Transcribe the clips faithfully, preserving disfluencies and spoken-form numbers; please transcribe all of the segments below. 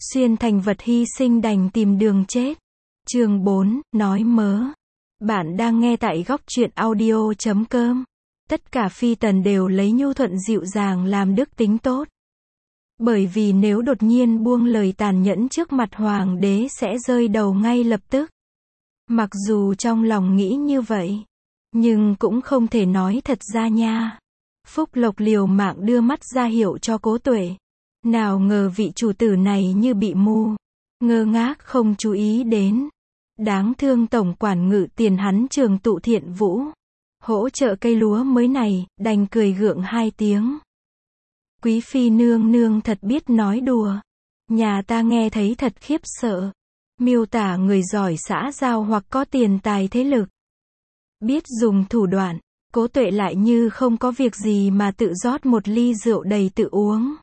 Xuyên thành vật hy sinh đành tìm đường chết. Chương bốn, nói mớ. Bạn đang nghe tại góc truyện audio chấm com. Tất cả phi tần đều lấy nhu thuận dịu dàng làm đức tính tốt. Bởi vì nếu đột nhiên buông lời tàn nhẫn trước mặt hoàng đế sẽ rơi đầu ngay lập tức. Mặc dù trong lòng nghĩ như vậy, nhưng cũng không thể nói thật ra nha. Phúc Lộc liều mạng đưa mắt ra hiệu cho Cố Tuệ. Nào ngờ vị chủ tử này như bị mù, ngơ ngác không chú ý đến. Đáng thương tổng quản ngự tiền hắn Trường Tụ Thiện Vũ, hỗ trợ cây lúa mới này, đành cười gượng hai tiếng. Quý phi nương nương thật biết nói đùa. Nhà ta nghe thấy thật khiếp sợ. Miêu tả người giỏi xã giao hoặc có tiền tài thế lực, biết dùng thủ đoạn. Cố Tuệ lại như không có việc gì mà tự rót một ly rượu đầy tự uống.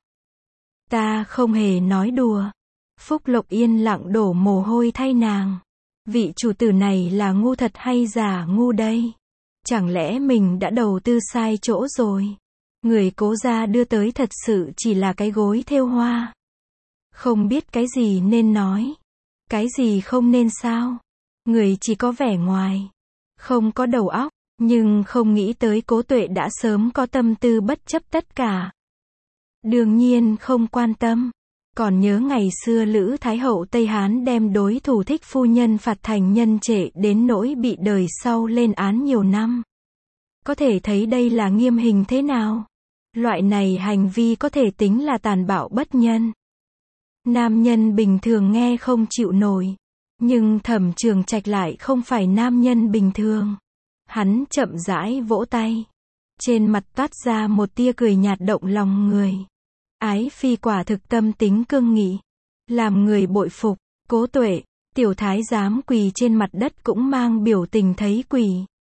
Ta không hề nói đùa. Phúc Lộc yên lặng đổ mồ hôi thay nàng. Vị chủ tử này là ngu thật hay giả ngu đây? Chẳng lẽ mình đã đầu tư sai chỗ rồi? Người Cố gia đưa tới thật sự chỉ là cái gối thêu hoa. Không biết cái gì nên nói, cái gì không nên sao? Người chỉ có vẻ ngoài, không có đầu óc, nhưng không nghĩ tới Cố Tuệ đã sớm có tâm tư bất chấp tất cả. Đương nhiên không quan tâm. Còn nhớ ngày xưa Lữ Thái Hậu Tây Hán đem đối thủ thích phu nhân phạt thành nhân trệ đến nỗi bị đời sau lên án nhiều năm. Có thể thấy đây là nghiêm hình thế nào. Loại này hành vi có thể tính là tàn bạo bất nhân. Nam nhân bình thường nghe không chịu nổi. Nhưng Thẩm Trường Trạch lại không phải nam nhân bình thường. Hắn chậm rãi vỗ tay. Trên mặt toát ra một tia cười nhạt động lòng người. Ái phi quả thực tâm tính cương nghị, làm người bội phục. Cố Tuệ, tiểu thái giám quỳ trên mặt đất cũng mang biểu tình thấy quỷ.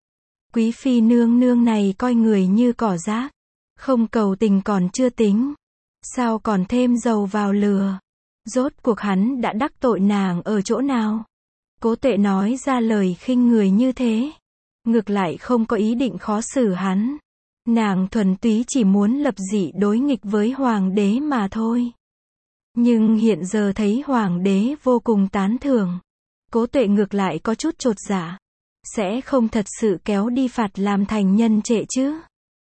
Quý phi nương nương này coi người như cỏ rác, không cầu tình còn chưa tính, sao còn thêm dầu vào lửa? Rốt cuộc hắn đã đắc tội nàng ở chỗ nào? Cố Tuệ nói ra lời khinh người như thế, ngược lại không có ý định khó xử hắn. Nàng thuần túy chỉ muốn lập dị đối nghịch với hoàng đế mà thôi. Nhưng hiện giờ thấy hoàng đế vô cùng tán thưởng, Cố Tuệ ngược lại có chút chột dạ. Sẽ không thật sự kéo đi phạt làm thành nhân trệ chứ?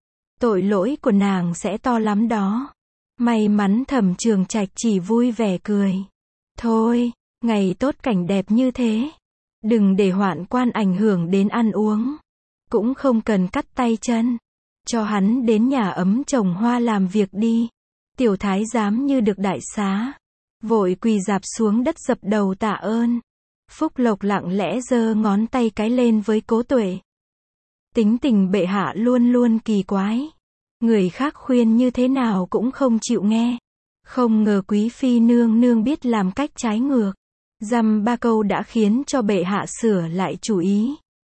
Tội lỗi của nàng sẽ to lắm đó. May mắn Thẩm Trường Trạch chỉ vui vẻ cười. Thôi, ngày tốt cảnh đẹp như thế, đừng để hoạn quan ảnh hưởng đến ăn uống. Cũng không cần cắt tay chân. Cho hắn đến nhà ấm trồng hoa làm việc đi. Tiểu thái giám như được đại xá, vội quỳ rạp xuống đất dập đầu tạ ơn. Phúc Lộc lặng lẽ giơ ngón tay cái lên với Cố Tuệ. Tính tình bệ hạ luôn luôn kỳ quái. Người khác khuyên như thế nào cũng không chịu nghe. Không ngờ quý phi nương nương biết làm cách trái ngược. Dăm ba câu đã khiến cho bệ hạ sửa lại chủ ý.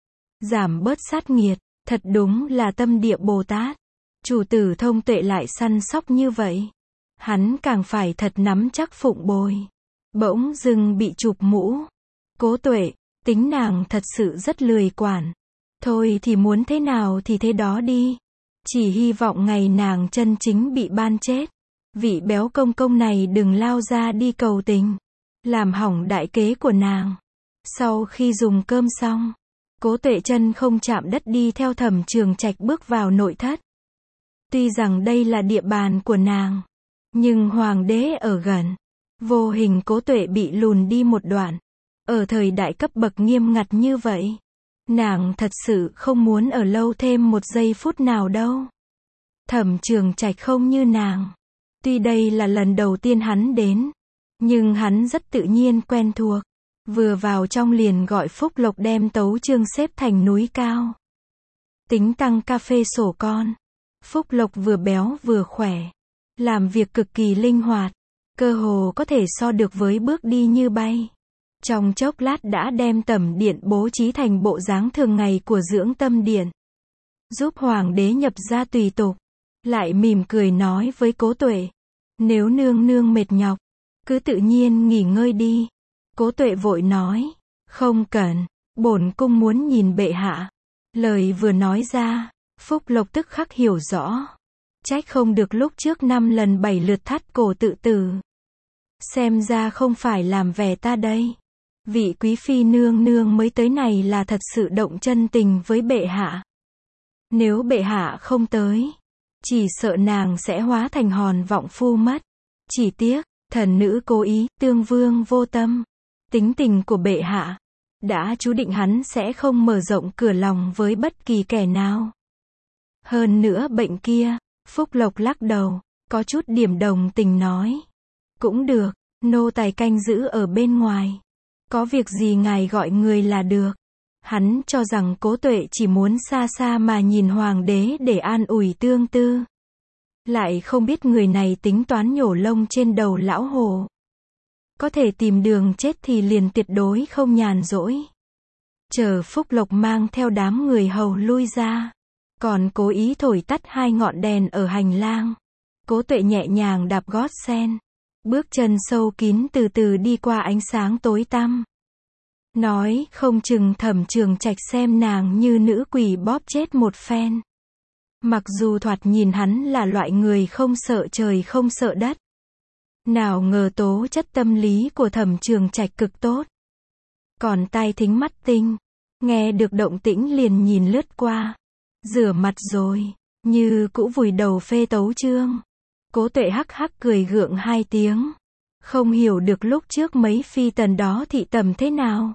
Giảm bớt sát nghiệt. Thật đúng là tâm địa Bồ Tát. Chủ tử thông tuệ lại săn sóc như vậy. Hắn càng phải thật nắm chắc phụng bồi. Bỗng dưng bị chụp mũ. Cố Tuệ, tính nàng thật sự rất lười quản. Thôi thì muốn thế nào thì thế đó đi. Chỉ hy vọng ngày nàng chân chính bị ban chết, vị béo công công này đừng lao ra đi cầu tình, làm hỏng đại kế của nàng. Sau khi dùng cơm xong, Cố Tuệ chân không chạm đất đi theo Thẩm Trường Trạch bước vào nội thất. Tuy rằng đây là địa bàn của nàng, nhưng hoàng đế ở gần, vô hình Cố Tuệ bị lùn đi một đoạn. Ở thời đại cấp bậc nghiêm ngặt như vậy, nàng thật sự không muốn ở lâu thêm một giây phút nào đâu. Thẩm Trường Trạch không như nàng. Tuy đây là lần đầu tiên hắn đến, nhưng hắn rất tự nhiên quen thuộc. Vừa vào trong liền gọi Phúc Lộc đem tấu chương xếp thành núi cao. Tính tăng cà phê sổ con. Phúc Lộc vừa béo vừa khỏe, làm việc cực kỳ linh hoạt, cơ hồ có thể so được với bước đi như bay. Trong chốc lát đã đem tẩm điện bố trí thành bộ dáng thường ngày của dưỡng tâm điện. Giúp hoàng đế nhập ra tùy tục. Lại mỉm cười nói với Cố Tuệ. Nếu nương nương mệt nhọc, cứ tự nhiên nghỉ ngơi đi. Cố Tuệ vội nói. Không cần, bổn cung muốn nhìn bệ hạ. Lời vừa nói ra, Phúc Lộc tức khắc hiểu rõ. Trách không được lúc trước năm lần bảy lượt thắt cổ tự tử. Xem ra không phải làm vẻ ta đây. Vị quý phi nương nương mới tới này là thật sự động chân tình với bệ hạ. Nếu bệ hạ không tới, chỉ sợ nàng sẽ hóa thành hòn vọng phu mất. Chỉ tiếc, thần nữ cố ý, tương vương vô tâm. Tính tình của bệ hạ đã chú định hắn sẽ không mở rộng cửa lòng với bất kỳ kẻ nào. Hơn nữa bệnh kia, Phúc Lộc lắc đầu, có chút điểm đồng tình nói. Cũng được, nô tài canh giữ ở bên ngoài. Có việc gì ngài gọi người là được. Hắn cho rằng Cố Tuệ chỉ muốn xa xa mà nhìn hoàng đế để an ủi tương tư. Lại không biết người này tính toán nhổ lông trên đầu lão hồ. Có thể tìm đường chết thì liền tuyệt đối không nhàn rỗi. Chờ Phúc Lộc mang theo đám người hầu lui ra. Còn cố ý thổi tắt hai ngọn đèn ở hành lang. Cố Tuệ nhẹ nhàng đạp gót sen. Bước chân sâu kín từ từ đi qua ánh sáng tối tăm. Nói không chừng Thẩm Trường Trạch xem nàng như nữ quỷ bóp chết một phen. Mặc dù thoạt nhìn hắn là loại người không sợ trời không sợ đất. Nào ngờ tố chất tâm lý của Thẩm Trường Trạch cực tốt. Còn tai thính mắt tinh. Nghe được động tĩnh liền nhìn lướt qua. Rửa mặt rồi. Như cũ vùi đầu phê tấu chương. Cố Tuệ hắc hắc cười gượng hai tiếng. Không hiểu được lúc trước mấy phi tần đó thị tầm thế nào.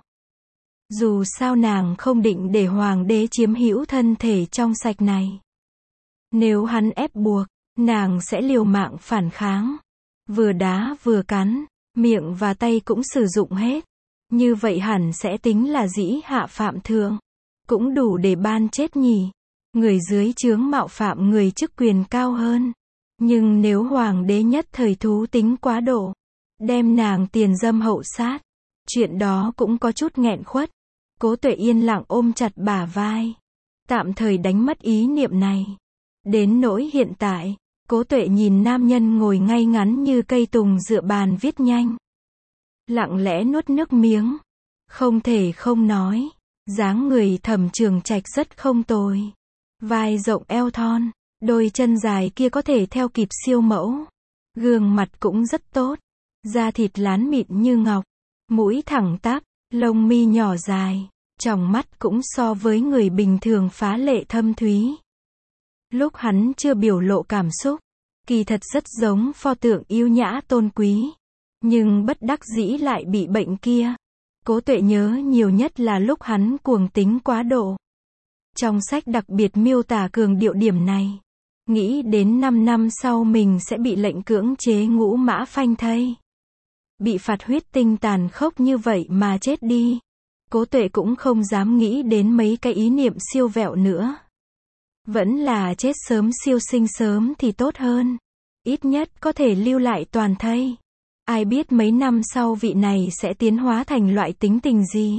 Dù sao nàng không định để hoàng đế chiếm hữu thân thể trong sạch này. Nếu hắn ép buộc, nàng sẽ liều mạng phản kháng. Vừa đá vừa cắn, miệng và tay cũng sử dụng hết. Như vậy hẳn sẽ tính là dĩ hạ phạm thượng. Cũng đủ để ban chết nhỉ. Người dưới chướng mạo phạm người chức quyền cao hơn. Nhưng nếu hoàng đế nhất thời thú tính quá độ, đem nàng tiền dâm hậu sát, chuyện đó cũng có chút nghẹn khuất. Cố Tuệ yên lặng ôm chặt bả vai. Tạm thời đánh mất ý niệm này. Đến nỗi hiện tại, Cố Tuệ nhìn nam nhân ngồi ngay ngắn như cây tùng dựa bàn viết nhanh. Lặng lẽ nuốt nước miếng. Không thể không nói. Dáng người Thẩm Trường Trạch rất không tồi. Vai rộng eo thon. Đôi chân dài kia có thể theo kịp siêu mẫu. Gương mặt cũng rất tốt. Da thịt lán mịn như ngọc. Mũi thẳng tắp. Lông mi nhỏ dài. Tròng mắt cũng so với người bình thường phá lệ thâm thúy. Lúc hắn chưa biểu lộ cảm xúc, kỳ thật rất giống pho tượng yêu nhã tôn quý. Nhưng bất đắc dĩ lại bị bệnh kia. Cố Tuệ nhớ nhiều nhất là lúc hắn cuồng tính quá độ. Trong sách đặc biệt miêu tả cường điệu điểm này. Nghĩ đến năm năm sau mình sẽ bị lệnh cưỡng chế ngũ mã phanh thây. Bị phạt huyết tinh tàn khốc như vậy mà chết đi. Cố Tuệ cũng không dám nghĩ đến mấy cái ý niệm siêu vẹo nữa. Vẫn là chết sớm siêu sinh sớm thì tốt hơn. Ít nhất có thể lưu lại toàn thây. Ai biết mấy năm sau vị này sẽ tiến hóa thành loại tính tình gì.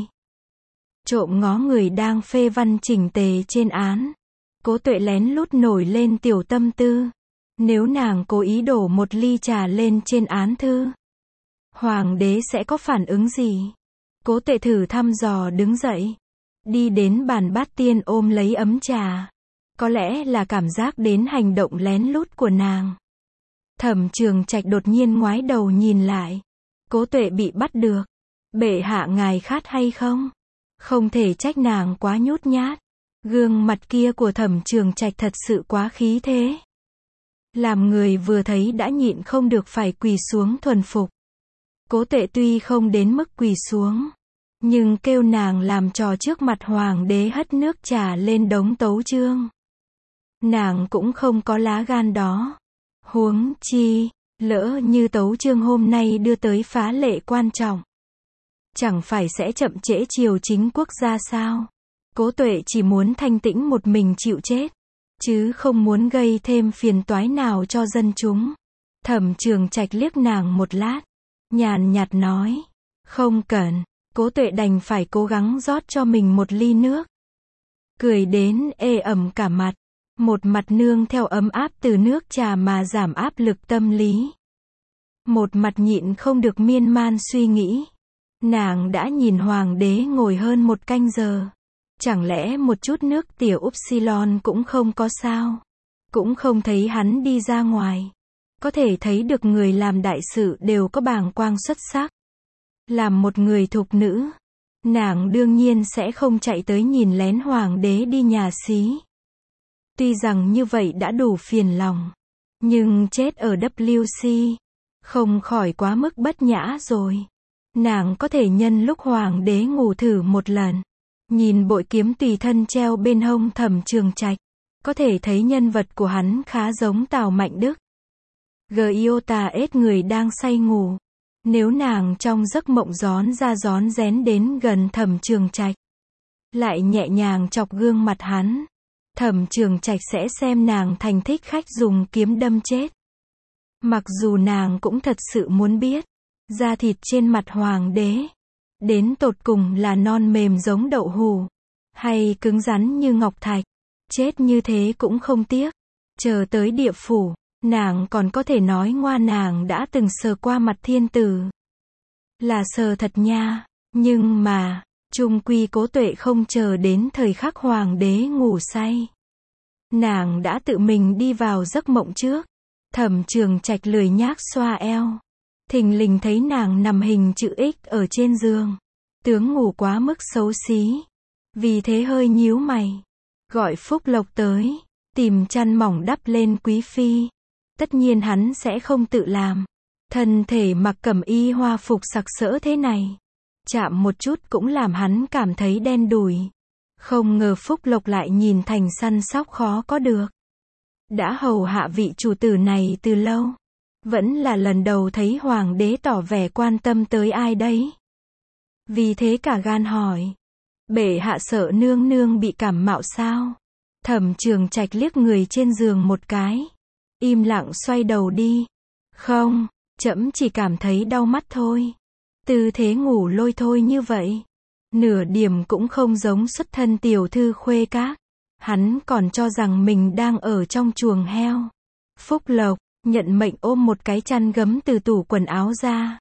Trộm ngó người đang phê văn chỉnh tề trên án. Cố Tuệ lén lút nổi lên tiểu tâm tư. Nếu nàng cố ý đổ một ly trà lên trên án thư, hoàng đế sẽ có phản ứng gì? Cố Tuệ thử thăm dò đứng dậy. Đi đến bàn bát tiên ôm lấy ấm trà. Có lẽ là cảm giác đến hành động lén lút của nàng. Thẩm Trường Trạch đột nhiên ngoái đầu nhìn lại. Cố Tuệ bị bắt được. Bệ hạ ngài khát hay không? Không thể trách nàng quá nhút nhát. Gương mặt kia của Thẩm Trường Trạch thật sự quá khí thế. Làm người vừa thấy đã nhịn không được phải quỳ xuống thuần phục. Cố Tuệ tuy không đến mức quỳ xuống, nhưng kêu nàng làm trò trước mặt hoàng đế hất nước trà lên đống tấu chương. Nàng cũng không có lá gan đó. Huống chi, lỡ như tấu chương hôm nay đưa tới phá lệ quan trọng. Chẳng phải sẽ chậm trễ triều chính quốc gia sao? Cố Tuệ chỉ muốn thanh tĩnh một mình chịu chết, chứ không muốn gây thêm phiền toái nào cho dân chúng. Thẩm Trường Trạch liếc nàng một lát, nhàn nhạt nói, không cần. Cố Tuệ đành phải cố gắng rót cho mình một ly nước. Cười đến ê ẩm cả mặt, một mặt nương theo ấm áp từ nước trà mà giảm áp lực tâm lý. Một mặt nhịn không được miên man suy nghĩ. Nàng đã nhìn hoàng đế ngồi hơn một canh giờ. Chẳng lẽ một chút nước tiểu upsilon cũng không có sao? Cũng không thấy hắn đi ra ngoài. Có thể thấy được người làm đại sự đều có bàng quang xuất sắc. Làm một người thục nữ, nàng đương nhiên sẽ không chạy tới nhìn lén hoàng đế đi nhà xí. Tuy rằng như vậy đã đủ phiền lòng, nhưng chết ở W C, không khỏi quá mức bất nhã rồi. Nàng có thể nhân lúc hoàng đế ngủ thử một lần, nhìn bội kiếm tùy thân treo bên hông Thẩm Trường Trạch, có thể thấy nhân vật của hắn khá giống Tào Mạnh Đức. Giota ết người đang say ngủ. Nếu nàng trong giấc mộng rón ra rón rén đến gần Thẩm Trường Trạch, lại nhẹ nhàng chọc gương mặt hắn, Thẩm Trường Trạch sẽ xem nàng thành thích khách dùng kiếm đâm chết. Mặc dù nàng cũng thật sự muốn biết, da thịt trên mặt hoàng đế, đến tột cùng là non mềm giống đậu hũ, hay cứng rắn như ngọc thạch, chết như thế cũng không tiếc. Chờ tới địa phủ, nàng còn có thể nói ngoa nàng đã từng sờ qua mặt thiên tử. Là sờ thật nha, nhưng mà, chung quy Cố Tuệ không chờ đến thời khắc hoàng đế ngủ say. Nàng đã tự mình đi vào giấc mộng trước. Thẩm Trường Trạch lười nhác xoa eo. Thình lình thấy nàng nằm hình chữ X ở trên giường. Tướng ngủ quá mức xấu xí. Vì thế hơi nhíu mày. Gọi Phúc Lộc tới, tìm chăn mỏng đắp lên Quý Phi. Tất nhiên hắn sẽ không tự làm. Thân thể mặc cẩm y hoa phục sặc sỡ thế này, chạm một chút cũng làm hắn cảm thấy đen đủi. Không ngờ Phúc Lộc lại nhìn thành săn sóc khó có được. Đã hầu hạ vị chủ tử này từ lâu, vẫn là lần đầu thấy hoàng đế tỏ vẻ quan tâm tới ai đấy. Vì thế cả gan hỏi, bệ hạ sợ nương nương bị cảm mạo sao? Thẩm Trường Trạch liếc người trên giường một cái, im lặng xoay đầu đi. Không, trẫm chỉ cảm thấy đau mắt thôi. Tư thế ngủ lôi thôi như vậy, nửa điểm cũng không giống xuất thân tiểu thư khuê các. Hắn còn cho rằng mình đang ở trong chuồng heo. Phúc Lộc nhận mệnh ôm một cái chăn gấm từ tủ quần áo ra,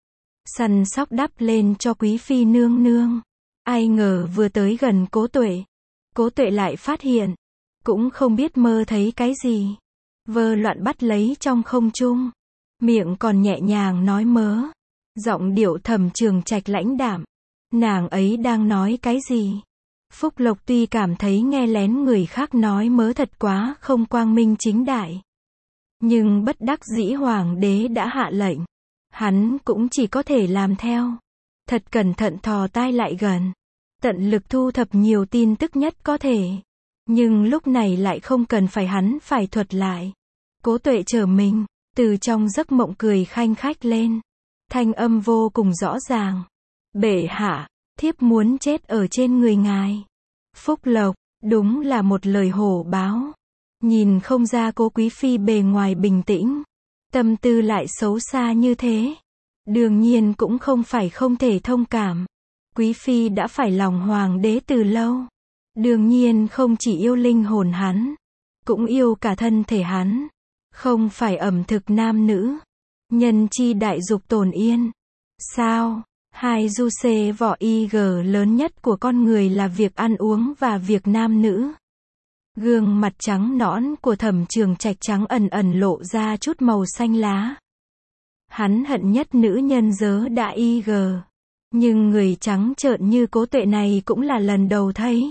săn sóc đắp lên cho Quý Phi nương nương. Ai ngờ vừa tới gần Cố Tuệ, Cố Tuệ lại phát hiện, cũng không biết mơ thấy cái gì, vơ loạn bắt lấy trong không trung, miệng còn nhẹ nhàng nói mớ, giọng điệu Thẩm Trường Trạch lãnh đạm. Nàng ấy đang nói cái gì? Phúc Lộc tuy cảm thấy nghe lén người khác nói mớ thật quá không quang minh chính đại, nhưng bất đắc dĩ hoàng đế đã hạ lệnh, hắn cũng chỉ có thể làm theo. Thật cẩn thận thò tai lại gần, tận lực thu thập nhiều tin tức nhất có thể. Nhưng lúc này lại không cần phải hắn phải thuật lại. Cố Tuệ trở mình, từ trong giấc mộng cười khanh khách lên. Thanh âm vô cùng rõ ràng. Bệ hạ, thiếp muốn chết ở trên người ngài. Phúc Lộc, đúng là một lời hổ báo. Nhìn không ra Cố Quý Phi bề ngoài bình tĩnh, tâm tư lại xấu xa như thế. Đương nhiên cũng không phải không thể thông cảm. Quý Phi đã phải lòng hoàng đế từ lâu. Đương nhiên không chỉ yêu linh hồn hắn, cũng yêu cả thân thể hắn. Không phải ẩm thực nam nữ, nhân chi đại dục tồn yên. Sao? Hai du xê vỏ y gờ lớn nhất của con người là việc ăn uống và việc nam nữ. Gương mặt trắng nõn của Thẩm Trường Trạch trắng ẩn ẩn lộ ra chút màu xanh lá. Hắn hận nhất nữ nhân dớ đã y gờ. Nhưng người trắng trợn như Cố Tuệ này cũng là lần đầu thấy.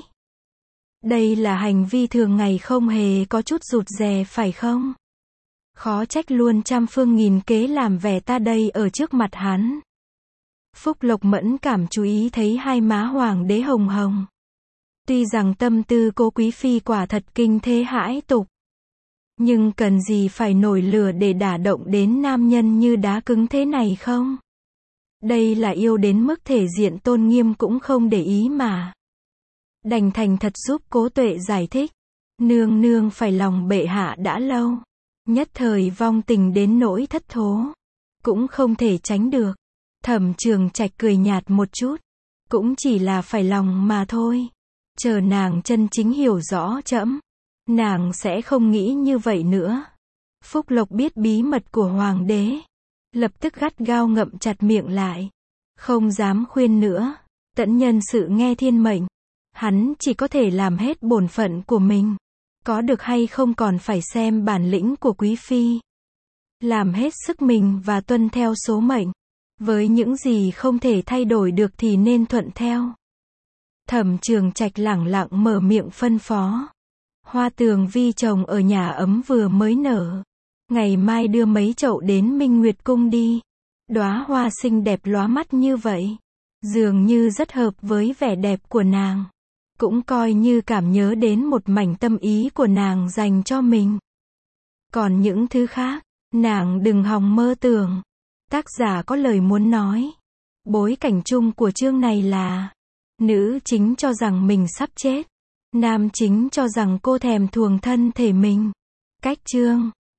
Đây là hành vi thường ngày không hề có chút rụt rè phải không? Khó trách luôn trăm phương nghìn kế làm vẻ ta đây ở trước mặt hắn. Phúc Lộc mẫn cảm chú ý thấy hai má hoàng đế hồng hồng. Tuy rằng tâm tư Cố Quý Phi quả thật kinh thế hãi tục, nhưng cần gì phải nổi lửa để đả động đến nam nhân như đá cứng thế này không? Đây là yêu đến mức thể diện tôn nghiêm cũng không để ý mà. Đành thành thật giúp Cố Tuệ giải thích. Nương nương phải lòng bệ hạ đã lâu. Nhất thời vong tình đến nỗi thất thố, cũng không thể tránh được. Thẩm Trường Trạch cười nhạt một chút. Cũng chỉ là phải lòng mà thôi. Chờ nàng chân chính hiểu rõ trẫm, nàng sẽ không nghĩ như vậy nữa. Phúc Lộc biết bí mật của hoàng đế, lập tức gắt gao ngậm chặt miệng lại, không dám khuyên nữa. Tẫn nhân sự nghe thiên mệnh, hắn chỉ có thể làm hết bổn phận của mình. Có được hay không còn phải xem bản lĩnh của Quý Phi. làm hết sức mình và tuân theo số mệnh. Với những gì không thể thay đổi được thì nên thuận theo. Thẩm Trường Trạch lẳng lặng mở miệng phân phó. Hoa tường vi trồng ở nhà ấm vừa mới nở. Ngày mai đưa mấy chậu đến Minh Nguyệt Cung đi. Đóa hoa xinh đẹp lóa mắt như vậy. Dường như rất hợp với vẻ đẹp của nàng. Cũng coi như cảm nhớ đến một mảnh tâm ý của nàng dành cho mình. Còn những thứ khác, nàng đừng hòng mơ tưởng. Tác giả có lời muốn nói. Bối cảnh chung của chương này là nữ chính cho rằng mình sắp chết. Nam chính cho rằng cô thèm thuồng thân thể mình. Cách chương